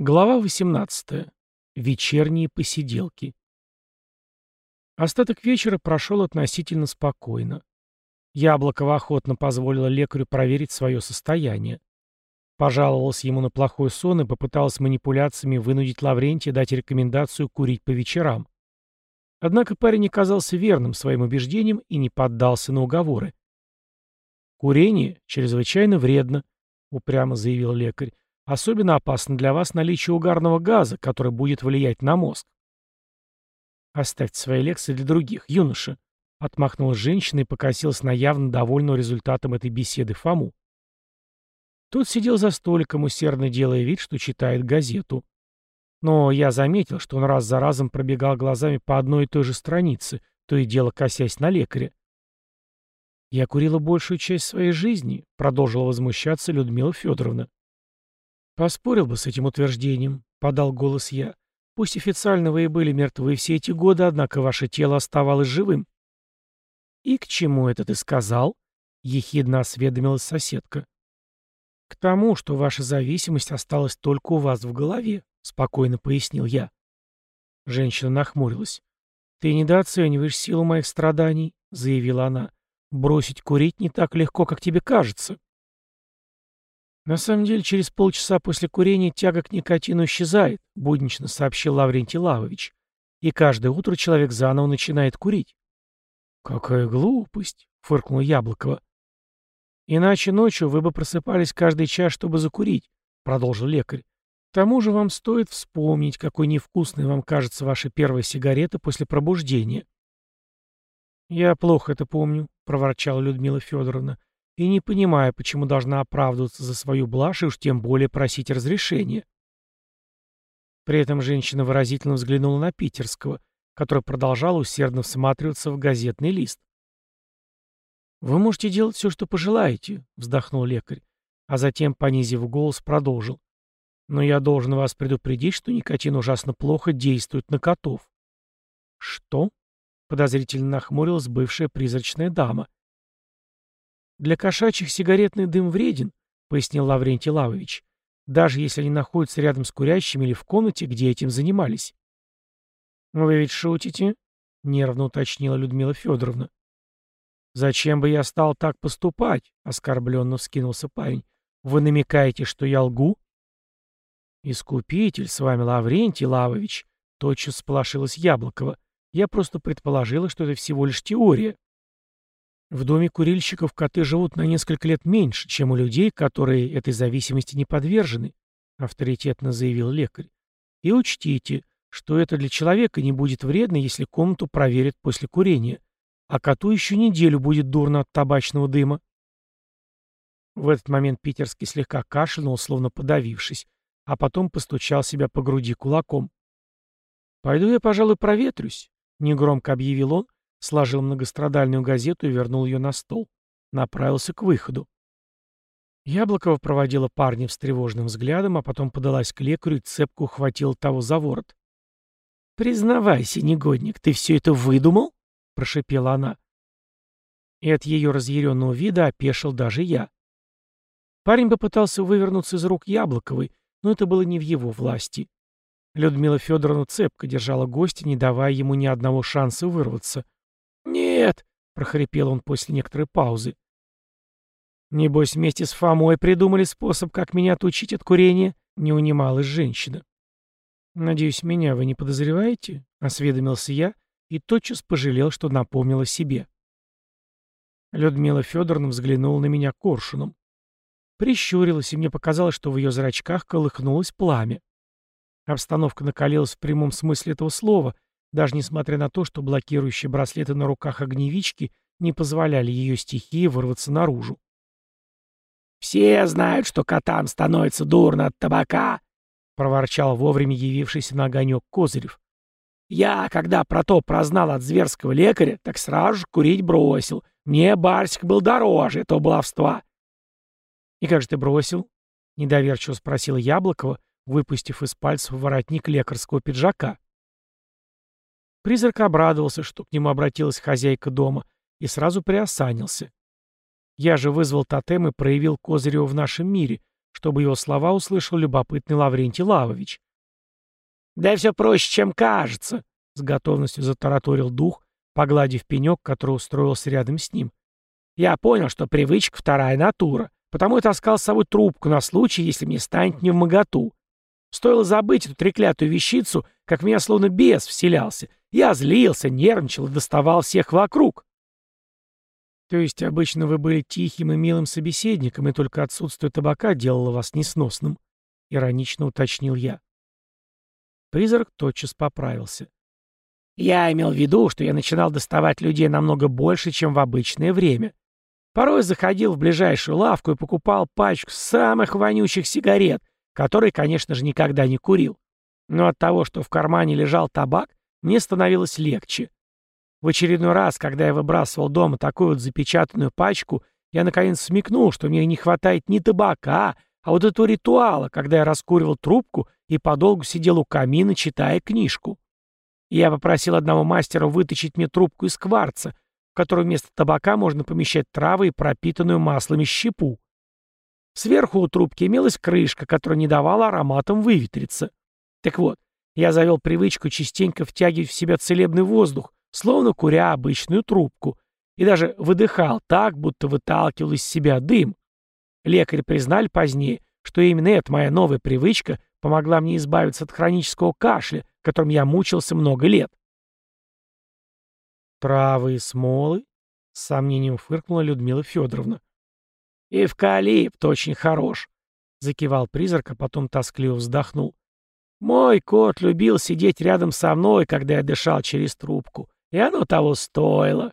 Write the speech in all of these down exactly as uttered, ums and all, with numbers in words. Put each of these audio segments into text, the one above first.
Глава восемнадцатая. Вечерние посиделки. Остаток вечера прошел относительно спокойно. Яблокова охотно позволила лекарю проверить свое состояние. Пожаловалась ему на плохой сон и попыталась манипуляциями вынудить Лаврентия дать рекомендацию курить по вечерам. Однако парень не казался верным своим убеждениям и не поддался на уговоры. «Курение чрезвычайно вредно», — упрямо заявил лекарь. «Особенно опасно для вас наличие угарного газа, который будет влиять на мозг». «Оставьте свои лекции для других, юноша», — отмахнулась женщина и покосилась на явно довольного результатом этой беседы Фому. Тот сидел за столиком, усердно делая вид, что читает газету. Но я заметил, что он раз за разом пробегал глазами по одной и той же странице, то и дело косясь на лекаря. «Я курила большую часть своей жизни», — продолжила возмущаться Людмила Федоровна. «Поспорил бы с этим утверждением», — подал голос я. «Пусть официально вы и были мертвы все эти годы, однако ваше тело оставалось живым». «И к чему это ты сказал?» — ехидно осведомилась соседка. «К тому, что ваша зависимость осталась только у вас в голове», — спокойно пояснил я. Женщина нахмурилась. «Ты недооцениваешь силу моих страданий», — заявила она. «Бросить курить не так легко, как тебе кажется». «На самом деле, через полчаса после курения тяга к никотину исчезает», — буднично сообщил Лаврентий Лавович. «И каждое утро человек заново начинает курить». «Какая глупость!» — фыркнула Яблокова. «Иначе ночью вы бы просыпались каждый час, чтобы закурить», — продолжил лекарь. «К тому же вам стоит вспомнить, какой невкусной вам кажется ваша первая сигарета после пробуждения». «Я плохо это помню», — проворчала Людмила Федоровна. «И не понимаю, почему должна оправдываться за свою блажь и уж тем более просить разрешения». При этом женщина выразительно взглянула на Питерского, который продолжал усердно всматриваться в газетный лист. «Вы можете делать все, что пожелаете», — вздохнул лекарь, а затем, понизив голос, продолжил. «Но я должен вас предупредить, что никотин ужасно плохо действует на котов». «Что?» — подозрительно нахмурилась бывшая призрачная дама. «Для кошачьих сигаретный дым вреден», — пояснил Лаврентий Лавович, «даже если они находятся рядом с курящими или в комнате, где этим занимались». «Вы ведь шутите?» — нервно уточнила Людмила Федоровна. «Зачем бы я стал так поступать?» — оскорбленно вскинулся парень. «Вы намекаете, что я лгу?» «Искупитель с вами, Лаврентий Лавович», — тотчас сполошилась Яблокова. «Я просто предположила, что это всего лишь теория». В доме курильщиков коты живут на несколько лет меньше, чем у людей, которые этой зависимости не подвержены, авторитетно заявил лекарь. И учтите, что это для человека не будет вредно, если комнату проверят после курения, а коту еще неделю будет дурно от табачного дыма. В этот момент Питерский слегка кашлянул, словно подавившись, а потом постучал себя по груди кулаком. «Пойду я, пожалуй, проветрюсь», — негромко объявил он, сложил многострадальную газету и вернул ее на стол. Направился к выходу. Яблокова проводила парня встревоженным взглядом, а потом подалась к лекарю и цепко ухватила того за ворот. «Признавайся, негодник, ты все это выдумал?» — прошипела она. И от ее разъяренного вида опешил даже я. Парень попытался вывернуться из рук Яблоковой, но это было не в его власти. Людмила Федоровна цепко держала гостя, не давая ему ни одного шанса вырваться. «Нет!» — прохрипел он после некоторой паузы. «Небось, вместе с Фомой придумали способ, как меня отучить от курения?» — не унималась женщина. «Надеюсь, меня вы не подозреваете?» — осведомился я и тотчас пожалел, что напомнил о себе. Людмила Федоровна взглянула на меня коршуном. Прищурилась, и мне показалось, что в ее зрачках колыхнулось пламя. Обстановка накалилась в прямом смысле этого слова, даже несмотря на то, что блокирующие браслеты на руках огневички не позволяли ее стихии вырваться наружу. «Все знают, что котам становится дурно от табака», — проворчал вовремя явившийся на огонек Козырев. «Я, когда про то прознал от зверского лекаря, так сразу же курить бросил. Мне барсик был дороже этого баловства». «И как же ты бросил?» — недоверчиво спросила Яблокова, выпустив из пальцев воротник лекарского пиджака. Призрак обрадовался, что к нему обратилась хозяйка дома, и сразу приосанился. Я же вызвал тотем и проявил Козыреву в нашем мире, чтобы его слова услышал любопытный Лаврентий Лавович. «Да все проще, чем кажется», — с готовностью затараторил дух, погладив пенек, который устроился рядом с ним. «Я понял, что привычка — вторая натура, потому и таскал с собой трубку на случай, если мне станет невмоготу. Стоило забыть эту треклятую вещицу, как в меня словно бес вселялся. Я злился, нервничал и доставал всех вокруг». «То есть обычно вы были тихим и милым собеседником, и только отсутствие табака делало вас несносным?» — иронично уточнил я. Призрак тотчас поправился. «Я имел в виду, что я начинал доставать людей намного больше, чем в обычное время. Порой заходил в ближайшую лавку и покупал пачку самых вонючих сигарет, которые, конечно же, никогда не курил. Но от того, что в кармане лежал табак, мне становилось легче. В очередной раз, когда я выбрасывал дома такую вот запечатанную пачку, я наконец смекнул, что мне не хватает не табака, а вот этого ритуала, когда я раскуривал трубку и подолгу сидел у камина, читая книжку. Я попросил одного мастера вытащить мне трубку из кварца, в которую вместо табака можно помещать травы и пропитанную маслами щепу. Сверху у трубки имелась крышка, которая не давала ароматам выветриться. Так вот, я завел привычку частенько втягивать в себя целебный воздух, словно куря обычную трубку, и даже выдыхал так, будто выталкивал из себя дым. Лекари признали позднее, что именно эта моя новая привычка помогла мне избавиться от хронического кашля, которым я мучился много лет. «Травы и смолы?» — с сомнением фыркнула Людмила Федоровна. «Эвкалипт очень хорош», — закивал призрак, а потом тоскливо вздохнул. «Мой кот любил сидеть рядом со мной, когда я дышал через трубку, и оно того стоило».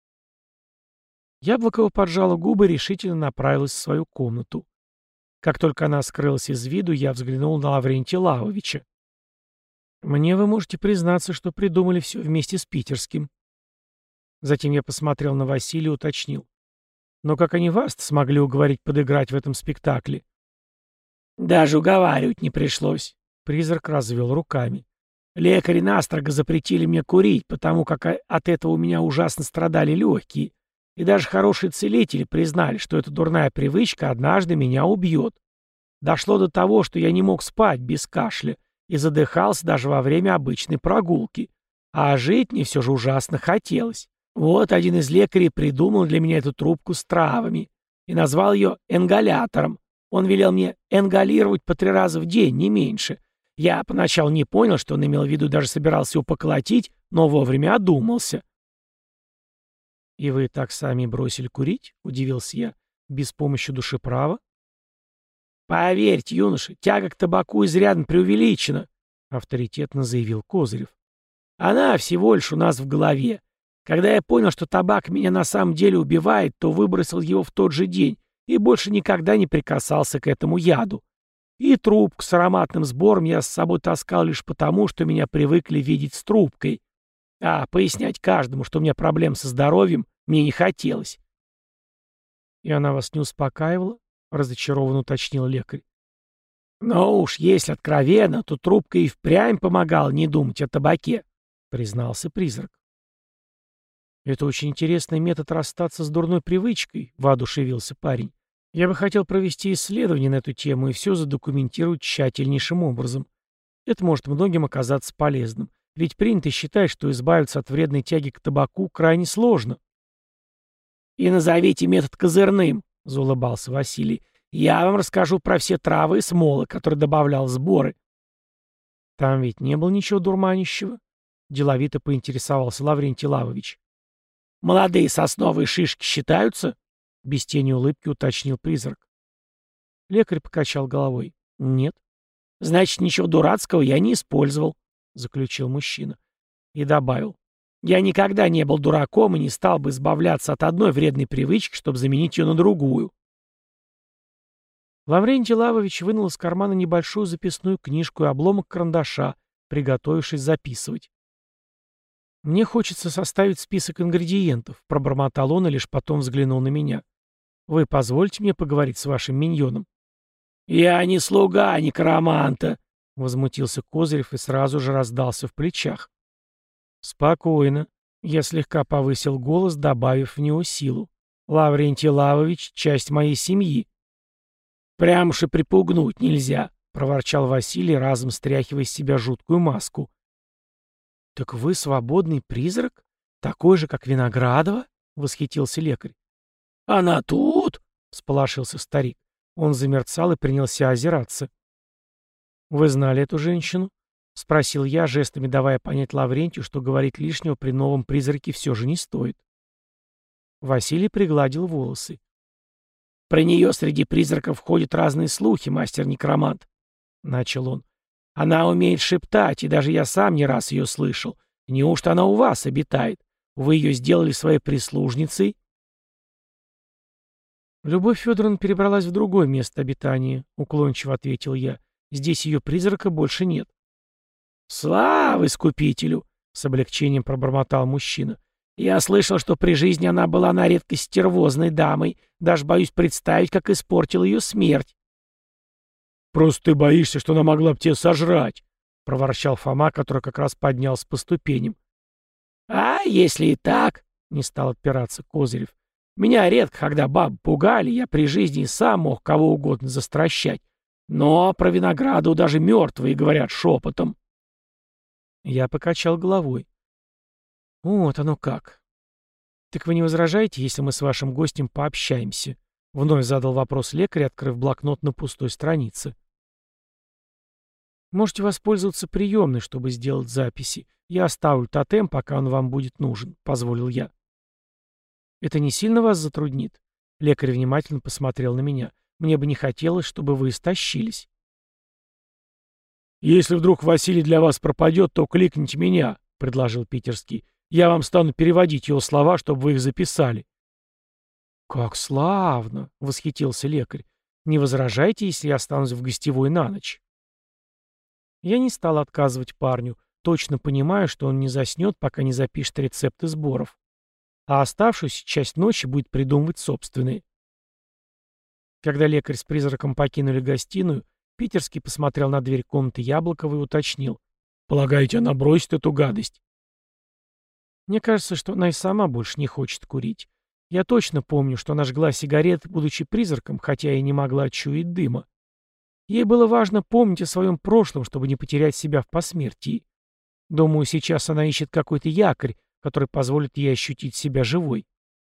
Яблокова поджала губы и решительно направилась в свою комнату. Как только она скрылась из виду, я взглянул на Лаврентия Лавовича. «Мне вы можете признаться, что придумали все вместе с питерским». Затем я посмотрел на Василия и уточнил. «Но как они вас-то смогли уговорить подыграть в этом спектакле?» «Даже уговаривать не пришлось», — призрак развел руками. «Лекари настрого запретили мне курить, потому как от этого у меня ужасно страдали легкие. И даже хорошие целители признали, что эта дурная привычка однажды меня убьет. Дошло до того, что я не мог спать без кашля и задыхался даже во время обычной прогулки. А жить мне все же ужасно хотелось. Вот один из лекарей придумал для меня эту трубку с травами и назвал ее энгалятором. Он велел мне энгалировать по три раза в день, не меньше. Я поначалу не понял, что он имел в виду, даже собирался его поколотить, но вовремя одумался». «И вы так сами бросили курить?» — удивился я. «Без помощи душеправа?» «Поверьте, юноша, тяга к табаку изрядно преувеличена», — авторитетно заявил Козырев. «Она всего лишь у нас в голове. Когда я понял, что табак меня на самом деле убивает, то выбросил его в тот же день и больше никогда не прикасался к этому яду. И трубку с ароматным сбором я с собой таскал лишь потому, что меня привыкли видеть с трубкой. А пояснять каждому, что у меня проблем со здоровьем, мне не хотелось». «И она вас не успокаивала?» — разочарованно уточнил лекарь. «Ну уж, если откровенно, то трубка и впрямь помогала не думать о табаке», — признался призрак. «Это очень интересный метод расстаться с дурной привычкой», — воодушевился парень. «Я бы хотел провести исследование на эту тему и все задокументировать тщательнейшим образом. Это может многим оказаться полезным. Ведь принято считать, что избавиться от вредной тяги к табаку крайне сложно». «И назовите метод козырным», — заулыбался Василий. «Я вам расскажу про все травы и смолы, которые добавлял в сборы». «Там ведь не было ничего дурманящего», — деловито поинтересовался Лаврентий Лавович. «Молодые сосновые шишки считаются?» — без тени улыбки уточнил призрак. Лекарь покачал головой. «Нет». «Значит, ничего дурацкого я не использовал», — заключил мужчина. И добавил. «Я никогда не был дураком и не стал бы избавляться от одной вредной привычки, чтобы заменить ее на другую». Лаврентий Лавович вынул из кармана небольшую записную книжку и обломок карандаша, приготовившись записывать. «Мне хочется составить список ингредиентов», — пробормотал он и лишь потом взглянул на меня. «Вы позвольте мне поговорить с вашим миньоном?» «Я не слуга некроманта», — возмутился Козырев и сразу же раздался в плечах. «Спокойно», — я слегка повысил голос, добавив в него силу. «Лаврентий Лавович — часть моей семьи». Прям уж и припугнуть нельзя», — проворчал Василий, разом стряхивая с себя жуткую маску. «Так вы свободный призрак? Такой же, как Виноградова?» — восхитился лекарь. «Она тут?» — всполошился старик. Он замерцал и принялся озираться. «Вы знали эту женщину?» — спросил я, жестами давая понять Лаврентию, что говорить лишнего при новом призраке все же не стоит. Василий пригладил волосы. «Про нее среди призраков ходят разные слухи, мастер-некромант», — начал он. «Она умеет шептать, и даже я сам не раз ее слышал. Неужто она у вас обитает? Вы ее сделали своей прислужницей?» «Любовь Федоровна перебралась в другое место обитания», — уклончиво ответил я. «Здесь ее призрака больше нет». «Слава Искупителю!» — с облегчением пробормотал мужчина. «Я слышал, что при жизни она была на редкость стервозной дамой. Даже боюсь представить, как испортила ее смерть». «Просто ты боишься, что она могла бы тебя сожрать», — проворчал Фома, который как раз поднялся по ступеням. «А если и так?» — не стал отпираться Козырев. «Меня редко, когда бабы пугали, я при жизни сам мог кого угодно застращать. Но про Винограду даже мертвые говорят шепотом». Я покачал головой. «Вот оно как. Так вы не возражаете, если мы с вашим гостем пообщаемся?» Вновь задал вопрос лекарь, открыв блокнот на пустой странице. «Можете воспользоваться приемной, чтобы сделать записи. Я оставлю тотем, пока он вам будет нужен», — позволил я. «Это не сильно вас затруднит?» Лекарь внимательно посмотрел на меня. «Мне бы не хотелось, чтобы вы истощились». «Если вдруг Василий для вас пропадет, то кликните меня», — предложил питерский. «Я вам стану переводить его слова, чтобы вы их записали». «Как славно!» — восхитился лекарь. «Не возражайте, если я останусь в гостевой на ночь?» Я не стал отказывать парню, точно понимая, что он не заснет, пока не запишет рецепты сборов. А оставшуюся часть ночи будет придумывать собственные. Когда лекарь с призраком покинули гостиную, питерский посмотрел на дверь комнаты Яблокова и уточнил. «Полагаете, она бросит эту гадость?» «Мне кажется, что она и сама больше не хочет курить. Я точно помню, что она жгла сигареты, будучи призраком, хотя и не могла чуять дыма. Ей было важно помнить о своем прошлом, чтобы не потерять себя в посмертии. Думаю, сейчас она ищет какой-то якорь, который позволит ей ощутить себя живой».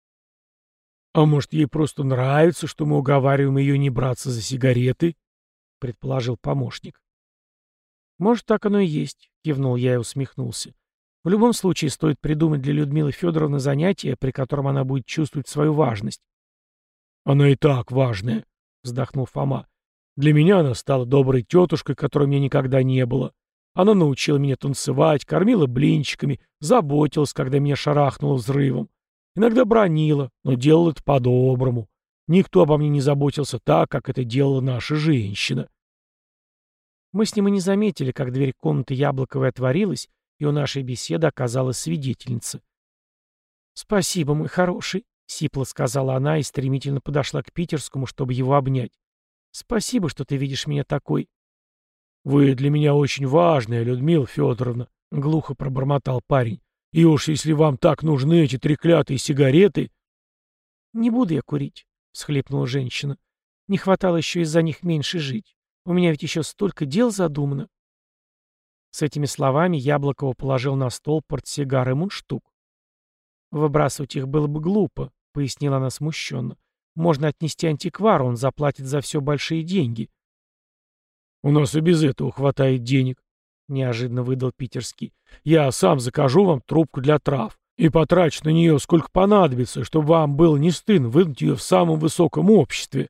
«А может, ей просто нравится, что мы уговариваем ее не браться за сигареты?» — предположил помощник. «Может, так оно и есть», — кивнул я и усмехнулся. «В любом случае, стоит придумать для Людмилы Федоровны занятие, при котором она будет чувствовать свою важность». «Она и так важная», — вздохнул Фома. «Для меня она стала доброй тетушкой, которой мне никогда не было. Она научила меня танцевать, кормила блинчиками, заботилась, когда меня шарахнуло взрывом. Иногда бранила, но делала это по-доброму. Никто обо мне не заботился так, как это делала наша женщина». Мы с ним и не заметили, как дверь комнаты Яблоковой отворилась, и у нашей беседы оказалась свидетельница. «Спасибо, мой хороший», — сипло сказала она и стремительно подошла к питерскому, чтобы его обнять. «Спасибо, что ты видишь меня такой». «Вы для меня очень важная, Людмила Федоровна», — глухо пробормотал парень. «И уж если вам так нужны эти треклятые сигареты...» «Не буду я курить», — всхлипнула женщина. «Не хватало еще из-за них меньше жить. У меня ведь еще столько дел задумано». С этими словами Яблокова положил на стол портсигар и мундштук. «Выбрасывать их было бы глупо», — пояснила она смущенно. «Можно отнести антиквару, он заплатит за все большие деньги». «У нас и без этого хватает денег», — неожиданно выдал питерский. «Я сам закажу вам трубку для трав и потрачу на нее сколько понадобится, чтобы вам было не стыдно выдать ее в самом высоком обществе».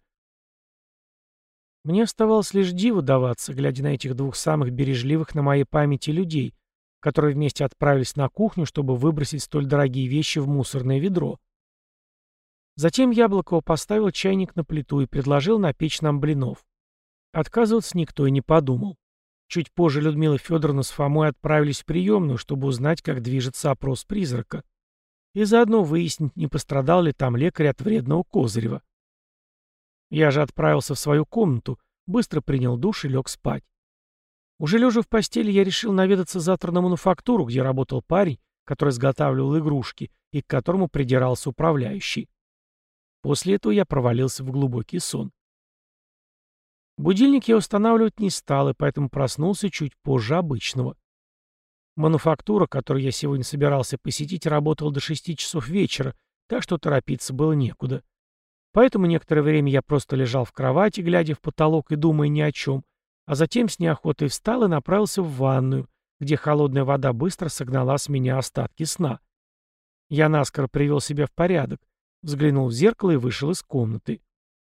Мне оставалось лишь диву даваться, глядя на этих двух самых бережливых на моей памяти людей, которые вместе отправились на кухню, чтобы выбросить столь дорогие вещи в мусорное ведро. Затем Яблокова поставил чайник на плиту и предложил напечь нам блинов. Отказываться никто и не подумал. Чуть позже Людмила Федоровна с Фомой отправились в приемную, чтобы узнать, как движется опрос призрака, и заодно выяснить, не пострадал ли там лекарь от вредного Козырева. Я же отправился в свою комнату, быстро принял душ и лег спать. Уже лежа в постели, я решил наведаться завтра на мануфактуру, где работал парень, который изготавливал игрушки, и к которому придирался управляющий. После этого я провалился в глубокий сон. Будильник я устанавливать не стал, и поэтому проснулся чуть позже обычного. Мануфактура, которую я сегодня собирался посетить, работала до шести часов вечера, так что торопиться было некуда. Поэтому некоторое время я просто лежал в кровати, глядя в потолок и думая ни о чем, а затем с неохотой встал и направился в ванную, где холодная вода быстро согнала с меня остатки сна. Я наскоро привел себя в порядок, взглянул в зеркало и вышел из комнаты.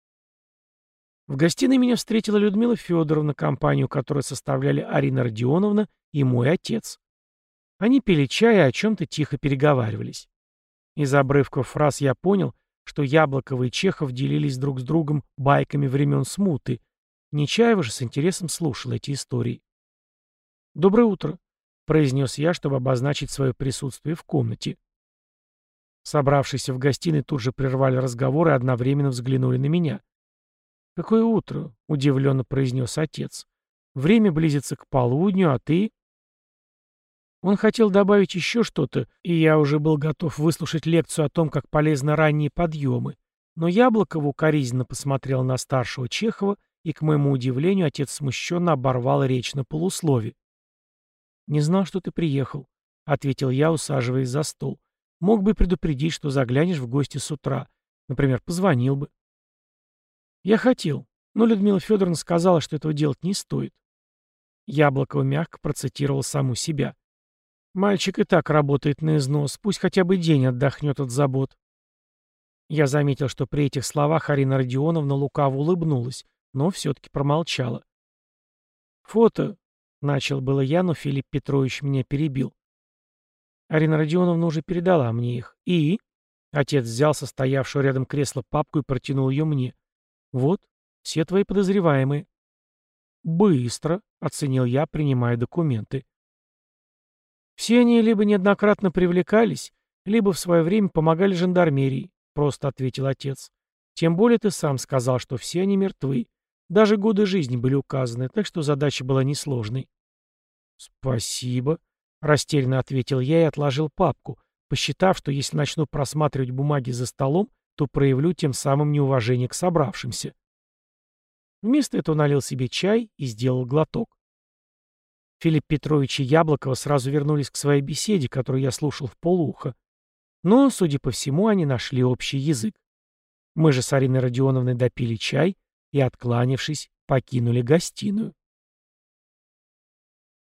В гостиной меня встретила Людмила Федоровна, компанию которой составляли Арина Родионовна и мой отец. Они пили чай и о чем-то тихо переговаривались. Из обрывков фраз я понял, что Яблокова и Чехов делились друг с другом байками времен смуты. Нечаева же с интересом слушал эти истории. «Доброе утро», — произнес я, чтобы обозначить свое присутствие в комнате. Собравшиеся в гостиной тут же прервали разговор и одновременно взглянули на меня. «Какое утро?» — удивленно произнес отец. «Время близится к полудню, а ты...» Он хотел добавить еще что-то, и я уже был готов выслушать лекцию о том, как полезны ранние подъемы, но Яблоков укоризненно посмотрел на старшего Чехова, и, к моему удивлению, отец смущенно оборвал речь на полуслове. «Не знал, что ты приехал», — ответил я, усаживаясь за стол. «Мог бы предупредить, что заглянешь в гости с утра. Например, позвонил бы». Я хотел, но Людмила Федоровна сказала, что этого делать не стоит. Яблокова мягко процитировал саму себя. «Мальчик и так работает на износ, пусть хотя бы день отдохнет от забот». Я заметил, что при этих словах Арина Родионовна лукаво улыбнулась, но все-таки промолчала. «Фото», — начал было я, но Филипп Петрович меня перебил. Арина Родионовна уже передала мне их. «И?» Отец взял со стоявшего рядом кресла папку и протянул ее мне. «Вот, все твои подозреваемые». «Быстро», — оценил я, принимая документы. «Все они либо неоднократно привлекались, либо в свое время помогали жандармерии», — просто ответил отец. «Тем более ты сам сказал, что все они мертвы. Даже годы жизни были указаны, так что задача была несложной». «Спасибо», — растерянно ответил я и отложил папку, посчитав, что если начну просматривать бумаги за столом, то проявлю тем самым неуважение к собравшимся. Вместо этого налил себе чай и сделал глоток. Филипп Петрович и Яблокова сразу вернулись к своей беседе, которую я слушал в полуха. Но, судя по всему, они нашли общий язык. Мы же с Ариной Родионовной допили чай и, откланившись, покинули гостиную.